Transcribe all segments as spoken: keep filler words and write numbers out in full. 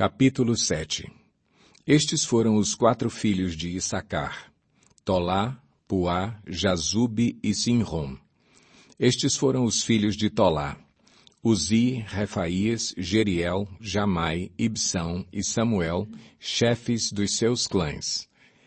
Capítulo sete. Estes foram os quatro filhos de Issacar: Tolá, Puá, Jazube e Sinrom. Estes foram os filhos de Tolá: Uzi, Refaías, Jeriel, Jamai, Ibsão e Samuel, chefes dos seus clãs.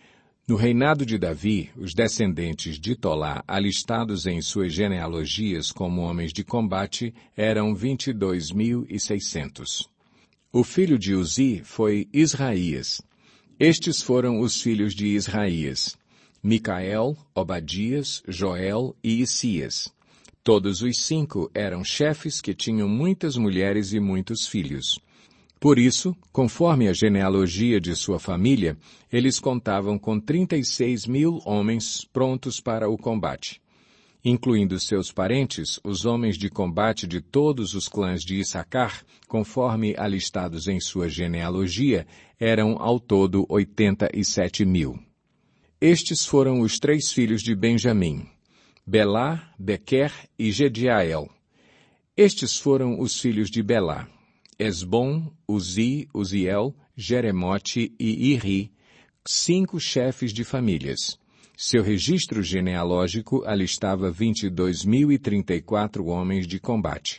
No reinado de Davi, os descendentes de Tolá, alistados em suas genealogias como homens de combate, eram vinte e dois mil e seiscentos. O filho de Uzi foi Israías. Estes foram os filhos de Israías: Micael, Obadias, Joel e Isias. Todos os cinco eram chefes que tinham muitas mulheres e muitos filhos. Por isso, conforme a genealogia de sua família, eles contavam com trinta e seis mil homens prontos para o combate. Incluindo seus parentes, os homens de combate de todos os clãs de Issacar, conforme alistados em sua genealogia, eram ao todo oitenta e sete mil. Estes foram os três filhos de Benjamim: Belá, Bequer e Jediael. Estes foram os filhos de Belá: Esbom, Uzi, Uziel, Jeremote e Iri, cinco chefes de famílias. Seu registro genealógico alistava vinte e dois mil e trinta e quatro homens de combate.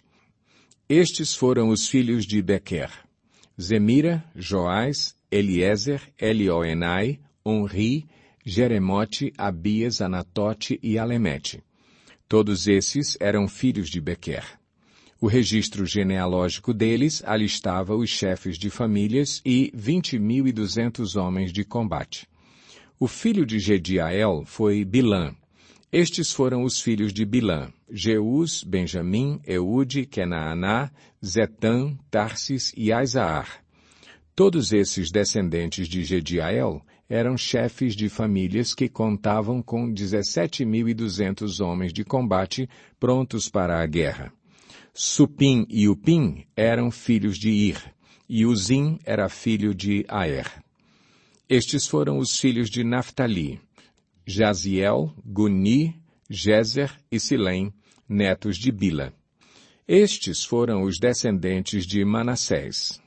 Estes foram os filhos de Bequer: Zemira, Joás, Eliezer, Elioenai, Onri, Jeremote, Abias, Anatote e Alemete. Todos esses eram filhos de Bequer. O registro genealógico deles alistava os chefes de famílias e vinte mil e duzentos homens de combate. O filho de Jediael foi Bilã. Estes foram os filhos de Bilã: Jeús, Benjamim, Eude, Kenaaná, Zetã, Tarsis e Aizaar. Todos esses descendentes de Jediael eram chefes de famílias que contavam com dezessete mil e duzentos homens de combate prontos para a guerra. Supim e Upim eram filhos de Ir, e Uzim era filho de Aer. Estes foram os filhos de Naftali: Jaziel, Guni, Jezer e Silém, netos de Bila. Estes foram os descendentes de Manassés: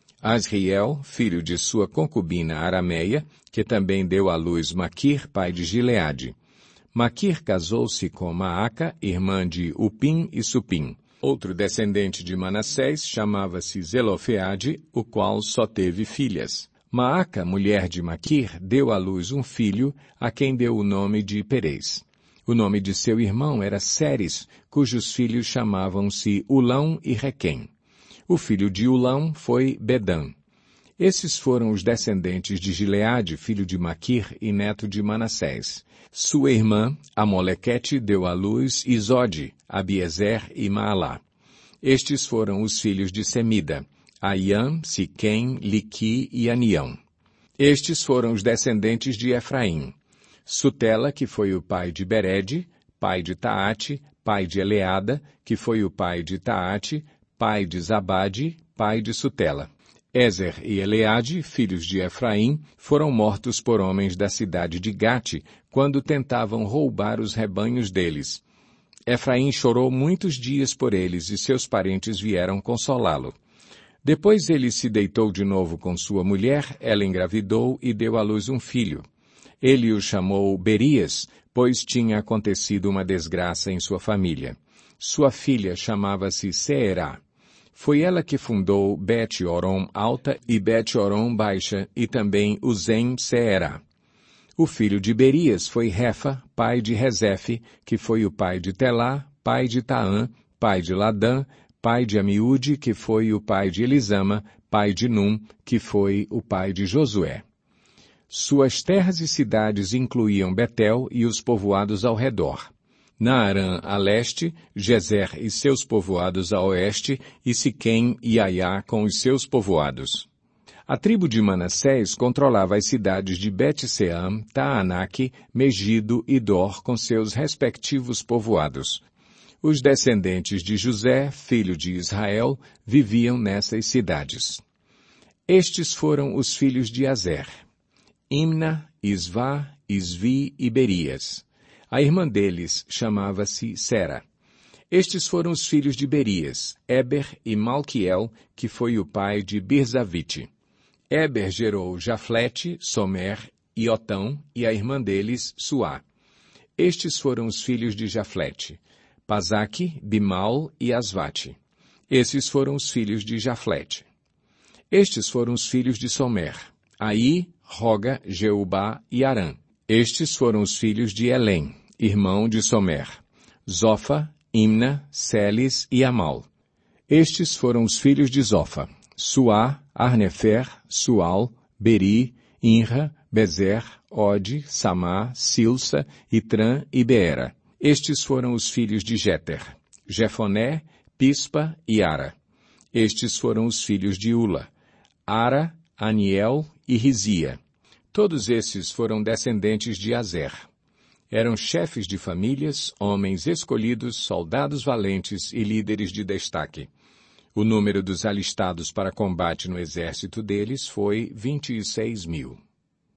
Asriel, filho de sua concubina Arameia, que também deu à luz Maquir, pai de Gileade. Maquir casou-se com Maaca, irmã de Upim e Supim. Outro descendente de Manassés chamava-se Zelofeade, o qual só teve filhas. Maaca, mulher de Maquir, deu à luz um filho, a quem deu o nome de Perez. O nome de seu irmão era Seres, cujos filhos chamavam-se Ulão e Requém. O filho de Ulão foi Bedã. Esses foram os descendentes de Gileade, filho de Maquir e neto de Manassés. Sua irmã, Amolequete, deu à luz Izode, Abiezer e Maalá. Estes foram os filhos de Semida: Aiam, Siquém, Liqui e Anião. Estes foram os descendentes de Efraim: Sutela, que foi o pai de Bered, pai de Taate, pai de Eleada, que foi o pai de Taate, pai de Zabade, pai de Sutela. Ezer e Eleade, filhos de Efraim, foram mortos por homens da cidade de Gate, quando tentavam roubar os rebanhos deles. Efraim chorou muitos dias por eles, e seus parentes vieram consolá-lo. Depois ele se deitou de novo com sua mulher, ela engravidou e deu à luz um filho. Ele o chamou Berias, pois tinha acontecido uma desgraça em sua família. Sua filha chamava-se Seerá. Foi ela que fundou Bet-Orom Alta e Bet-Orom Baixa, e também Uzem-Seerá. O filho de Berias foi Refa, pai de Rezefe, que foi o pai de Telá, pai de Taã, pai de Ladã, pai de Amiúde, que foi o pai de Elisama, pai de Num, que foi o pai de Josué. Suas terras e cidades incluíam Betel e os povoados ao redor. Naarã a leste, Gezer e seus povoados a oeste, e Siquém e Aiá com os seus povoados. A tribo de Manassés controlava as cidades de Bet-Seam, Taanaque, Megido e Dor com seus respectivos povoados. Os descendentes de José, filho de Israel, viviam nessas cidades. Estes foram os filhos de Azer: Imna, Isvá, Isvi e Berias. A irmã deles chamava-se Sera. Estes foram os filhos de Berias, Eber e Malquiel, que foi o pai de Birzavite. Éber gerou Jaflete, Somer e Otão, e a irmã deles, Suá. Estes foram os filhos de Jaflete: Pasaque, Bimal e Asvate. Esses foram os filhos de Jaflete. Estes foram os filhos de Somer: Aí, Roga, Jeubá e Arã. Estes foram os filhos de Elém, irmão de Somer: Zofa, Imna, Celes e Amal. Estes foram os filhos de Zofa: Suá, Arnefer, Sual, Beri, Inra, Bezer, Ode, Samá, Silsa, Itrã e Beera. Estes foram os filhos de Jéter: Jefoné, Pispa e Ara. Estes foram os filhos de Ula: Ara, Aniel e Rizia. Todos esses foram descendentes de Azer. Eram chefes de famílias, homens escolhidos, soldados valentes e líderes de destaque. O número dos alistados para combate no exército deles foi vinte e seis mil.